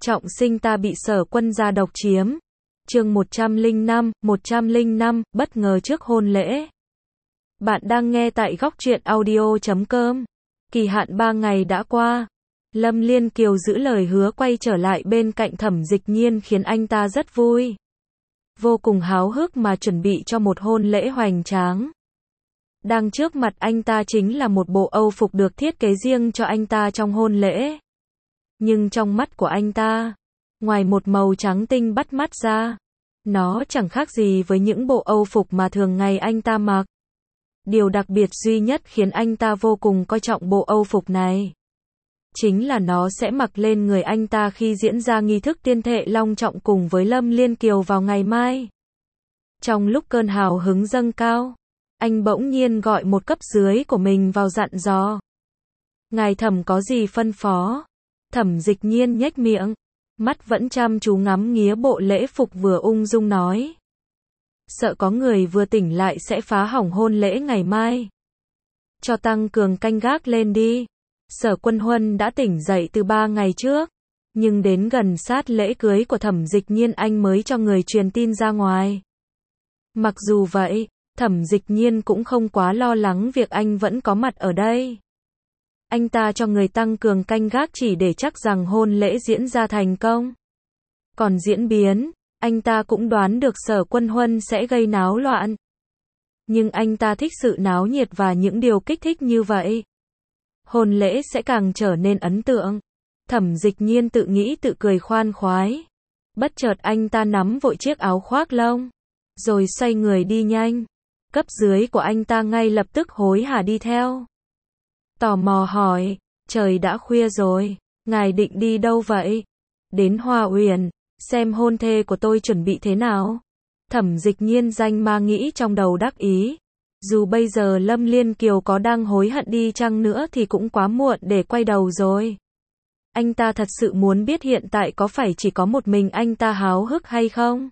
Trọng sinh ta bị Sở Quân gia độc chiếm. Chương 105, bất ngờ trước hôn lễ. Bạn đang nghe tại góc truyện audio.com. Kỳ hạn 3 ngày đã qua. Lâm Liên Kiều giữ lời hứa quay trở lại bên cạnh Thẩm Dịch Nhiên khiến anh ta rất vui. Vô cùng háo hức mà chuẩn bị cho một hôn lễ hoành tráng. Đang trước mặt anh ta chính là một bộ âu phục được thiết kế riêng cho anh ta trong hôn lễ. Nhưng trong mắt của anh ta, ngoài một màu trắng tinh bắt mắt ra, nó chẳng khác gì với những bộ âu phục mà thường ngày anh ta mặc. Điều đặc biệt duy nhất khiến anh ta vô cùng coi trọng bộ âu phục này, chính là nó sẽ mặc lên người anh ta khi diễn ra nghi thức tiên thệ long trọng cùng với Lâm Liên Kiều vào ngày mai. Trong lúc cơn hào hứng dâng cao, anh bỗng nhiên gọi một cấp dưới của mình vào dặn dò. Ngài Thẩm có gì phân phó? Thẩm Dịch Nhiên nhếch miệng, mắt vẫn chăm chú ngắm nghía bộ lễ phục vừa ung dung nói. Sợ có người vừa tỉnh lại sẽ phá hỏng hôn lễ ngày mai. Cho tăng cường canh gác lên đi. Sở Quân Huân đã tỉnh dậy từ 3 ngày trước, nhưng đến gần sát lễ cưới của Thẩm Dịch Nhiên anh mới cho người truyền tin ra ngoài. Mặc dù vậy, Thẩm Dịch Nhiên cũng không quá lo lắng việc anh vẫn có mặt ở đây. Anh ta cho người tăng cường canh gác chỉ để chắc rằng hôn lễ diễn ra thành công. Còn diễn biến, anh ta cũng đoán được Sở Quân Huân sẽ gây náo loạn. Nhưng anh ta thích sự náo nhiệt và những điều kích thích như vậy. Hôn lễ sẽ càng trở nên ấn tượng. Thẩm Dịch Nhiên tự nghĩ tự cười khoan khoái. Bất chợt anh ta nắm vội chiếc áo khoác lông, rồi xoay người đi nhanh. Cấp dưới của anh ta ngay lập tức hối hả đi theo. Tò mò hỏi, trời đã khuya rồi, ngài định đi đâu vậy? Đến Hoa Uyển, xem hôn thê của tôi chuẩn bị thế nào. Thẩm Dịch Nhiên danh ma nghĩ trong đầu đắc ý. Dù bây giờ Lâm Liên Kiều có đang hối hận đi chăng nữa thì cũng quá muộn để quay đầu rồi. Anh ta thật sự muốn biết hiện tại có phải chỉ có một mình anh ta háo hức hay không?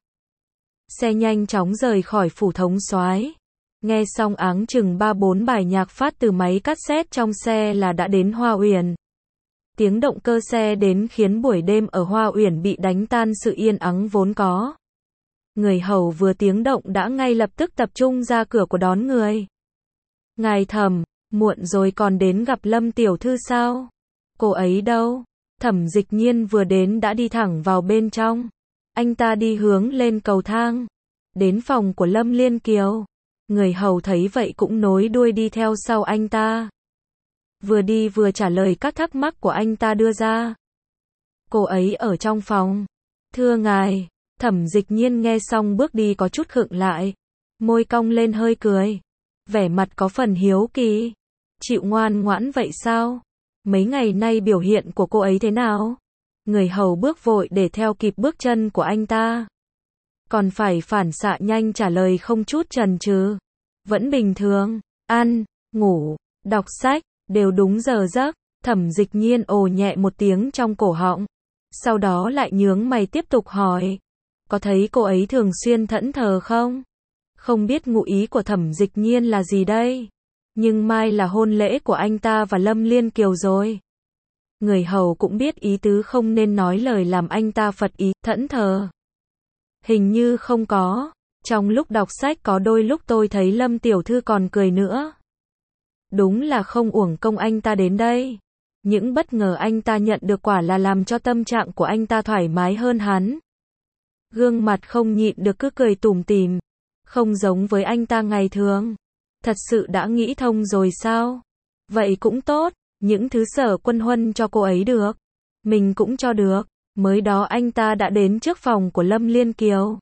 Xe nhanh chóng rời khỏi phủ thống soái. Nghe xong áng chừng 3-4 bài nhạc phát từ máy cassette trong xe là đã đến Hoa Uyển. Tiếng động cơ xe đến khiến buổi đêm ở Hoa Uyển bị đánh tan sự yên ắng vốn có. Người hầu vừa tiếng động đã ngay lập tức tập trung ra cửa của đón người. Ngài Thẩm, muộn rồi còn đến gặp Lâm tiểu thư sao? Cô ấy đâu? Thẩm Dịch Nhiên vừa đến đã đi thẳng vào bên trong. Anh ta đi hướng lên cầu thang, đến phòng của Lâm Liên Kiều. Người hầu thấy vậy cũng nối đuôi đi theo sau anh ta. Vừa đi vừa trả lời các thắc mắc của anh ta đưa ra. Cô ấy ở trong phòng. Thưa ngài. Thẩm Dịch Nhiên nghe xong bước đi có chút khựng lại. Môi cong lên hơi cười. Vẻ mặt có phần hiếu kỳ. Chịu ngoan ngoãn vậy sao? Mấy ngày nay biểu hiện của cô ấy thế nào? Người hầu bước vội để theo kịp bước chân của anh ta. Còn phải phản xạ nhanh trả lời không chút chần chừ. Vẫn bình thường, ăn, ngủ, đọc sách, đều đúng giờ giấc. Thẩm Dịch Nhiên ồ nhẹ một tiếng trong cổ họng. Sau đó lại nhướng mày tiếp tục hỏi. Có thấy cô ấy thường xuyên thẫn thờ không? Không biết ngụ ý của Thẩm Dịch Nhiên là gì đây? Nhưng mai là hôn lễ của anh ta và Lâm Liên Kiều rồi. Người hầu cũng biết ý tứ không nên nói lời làm anh ta phật ý, thẫn thờ. Hình như không có. Trong lúc đọc sách có đôi lúc tôi thấy Lâm tiểu thư còn cười nữa. Đúng là không uổng công anh ta đến đây. Những bất ngờ anh ta nhận được quả là làm cho tâm trạng của anh ta thoải mái hơn hắn. Gương mặt không nhịn được cứ cười tủm tỉm. Không giống với anh ta ngày thường. Thật sự đã nghĩ thông rồi sao? Vậy cũng tốt. Những thứ Sở Quân Huân cho cô ấy được, mình cũng cho được. Mới đó anh ta đã đến trước phòng của Lâm Liên Kiều.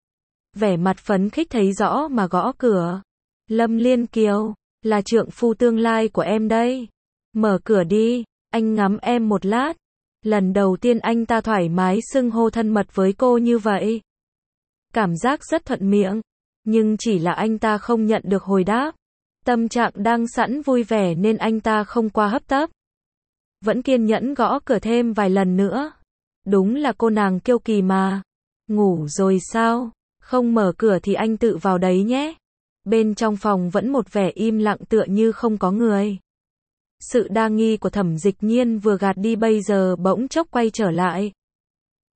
Vẻ mặt phấn khích thấy rõ mà gõ cửa. Lâm Liên Kiều, là trượng phu tương lai của em đây. Mở cửa đi, anh ngắm em một lát. Lần đầu tiên anh ta thoải mái xưng hô thân mật với cô như vậy. Cảm giác rất thuận miệng. Nhưng chỉ là anh ta không nhận được hồi đáp. Tâm trạng đang sẵn vui vẻ nên anh ta không qua hấp tấp. Vẫn kiên nhẫn gõ cửa thêm vài lần nữa. Đúng là cô nàng kiêu kỳ mà. Ngủ rồi sao? Không mở cửa thì anh tự vào đấy nhé. Bên trong phòng vẫn một vẻ im lặng tựa như không có người. Sự đa nghi của Thẩm Dịch Nhiên vừa gạt đi bây giờ bỗng chốc quay trở lại.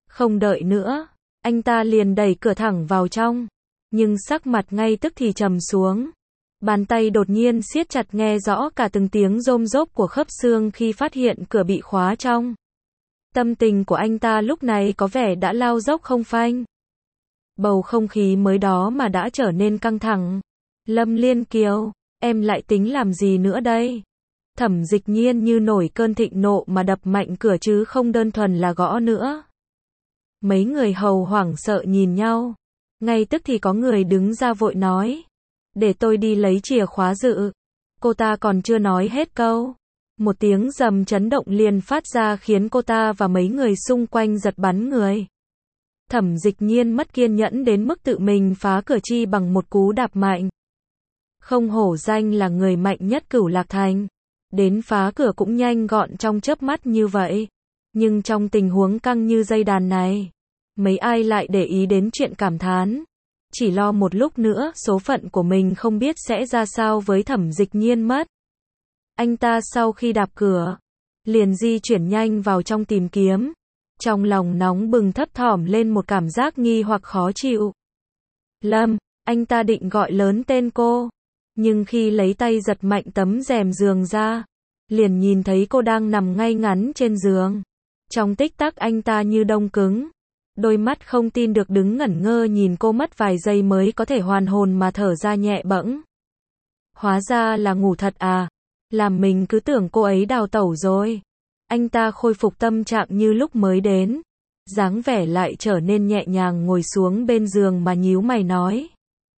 Không đợi nữa, anh ta liền đẩy cửa thẳng vào trong. Nhưng sắc mặt ngay tức thì trầm xuống. Bàn tay đột nhiên siết chặt nghe rõ cả từng tiếng rôm rốp của khớp xương khi phát hiện cửa bị khóa trong. Tâm tình của anh ta lúc này có vẻ đã lao dốc không phanh. Bầu không khí mới đó mà đã trở nên căng thẳng. Lâm Liên Kiều, em lại tính làm gì nữa đây? Thẩm Dịch Nhiên như nổi cơn thịnh nộ mà đập mạnh cửa chứ không đơn thuần là gõ nữa. Mấy người hầu hoảng sợ nhìn nhau. Ngay tức thì có người đứng ra vội nói. Để tôi đi lấy chìa khóa dự. Cô ta còn chưa nói hết câu. Một tiếng rầm chấn động liền phát ra khiến cô ta và mấy người xung quanh giật bắn người. Thẩm Dịch Nhiên mất kiên nhẫn đến mức tự mình phá cửa chi bằng một cú đạp mạnh. Không hổ danh là người mạnh nhất Cửu Lạc Thành. Đến phá cửa cũng nhanh gọn trong chớp mắt như vậy. Nhưng trong tình huống căng như dây đàn này, mấy ai lại để ý đến chuyện cảm thán. Chỉ lo một lúc nữa số phận của mình không biết sẽ ra sao với Thẩm Dịch Nhiên mất. Anh ta sau khi đạp cửa, liền di chuyển nhanh vào trong tìm kiếm. Trong lòng nóng bừng thấp thỏm lên một cảm giác nghi hoặc khó chịu. Lâm, anh ta định gọi lớn tên cô. Nhưng khi lấy tay giật mạnh tấm rèm giường ra, liền nhìn thấy cô đang nằm ngay ngắn trên giường. Trong tích tắc anh ta như đông cứng. Đôi mắt không tin được đứng ngẩn ngơ nhìn cô mất vài giây mới có thể hoàn hồn mà thở ra nhẹ bẫng. Hóa ra là ngủ thật à? Làm mình cứ tưởng cô ấy đào tẩu rồi. Anh ta khôi phục tâm trạng như lúc mới đến. Dáng vẻ lại trở nên nhẹ nhàng ngồi xuống bên giường mà nhíu mày nói.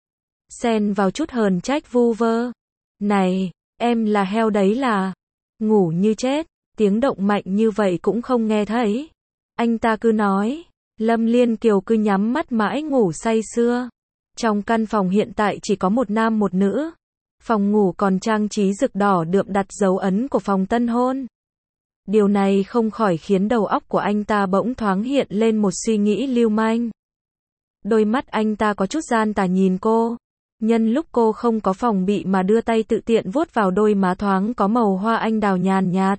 Xen vào chút hờn trách vu vơ. Này, em là heo đấy là. Ngủ như chết, tiếng động mạnh như vậy cũng không nghe thấy. Anh ta cứ nói. Lâm Liên Kiều cứ nhắm mắt mãi ngủ say sưa. Trong căn phòng hiện tại chỉ có một nam một nữ. Phòng ngủ còn trang trí rực đỏ đượm đặt dấu ấn của phòng tân hôn. Điều này không khỏi khiến đầu óc của anh ta bỗng thoáng hiện lên một suy nghĩ lưu manh. Đôi mắt anh ta có chút gian tà nhìn cô. Nhân lúc cô không có phòng bị mà đưa tay tự tiện vuốt vào đôi má thoáng có màu hoa anh đào nhàn nhạt.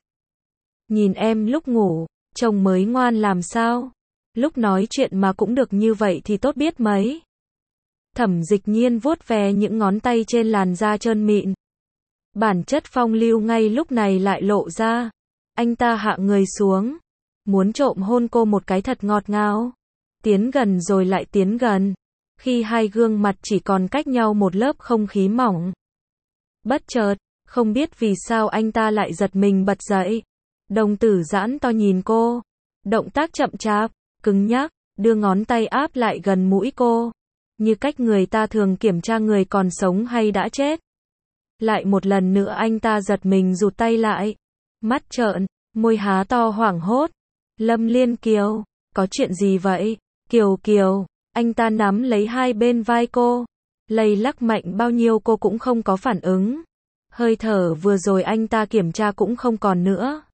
Nhìn em lúc ngủ, chồng mới ngoan làm sao? Lúc nói chuyện mà cũng được như vậy thì tốt biết mấy. Thẩm Dịch Nhiên vuốt ve những ngón tay trên làn da trơn mịn. Bản chất phong lưu ngay lúc này lại lộ ra. Anh ta hạ người xuống, muốn trộm hôn cô một cái thật ngọt ngào. Tiến gần rồi lại tiến gần. Khi hai gương mặt chỉ còn cách nhau một lớp không khí mỏng. Bất chợt, không biết vì sao anh ta lại giật mình bật dậy. Đồng tử giãn to nhìn cô. Động tác chậm chạp, cứng nhắc, đưa ngón tay áp lại gần mũi cô. Như cách người ta thường kiểm tra người còn sống hay đã chết. Lại một lần nữa anh ta giật mình rụt tay lại. Mắt trợn, môi há to hoảng hốt. Lâm Liên Kiều, có chuyện gì vậy? Kiều Kiều, anh ta nắm lấy hai bên vai cô. Lay lắc mạnh bao nhiêu cô cũng không có phản ứng. Hơi thở vừa rồi anh ta kiểm tra cũng không còn nữa.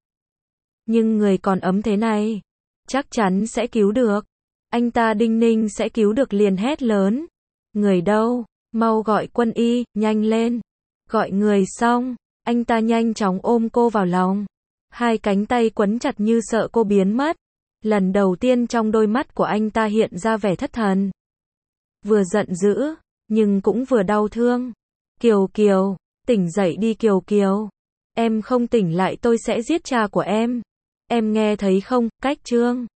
Nhưng người còn ấm thế này, chắc chắn sẽ cứu được. Anh ta đinh ninh sẽ cứu được liền hét lớn. Người đâu? Mau gọi quân y, nhanh lên. Gọi người xong, anh ta nhanh chóng ôm cô vào lòng. Hai cánh tay quấn chặt như sợ cô biến mất. Lần đầu tiên trong đôi mắt của anh ta hiện ra vẻ thất thần. Vừa giận dữ, nhưng cũng vừa đau thương. Kiều Kiều, tỉnh dậy đi Kiều Kiều. Em không tỉnh lại tôi sẽ giết cha của em. Em nghe thấy không, cách trương.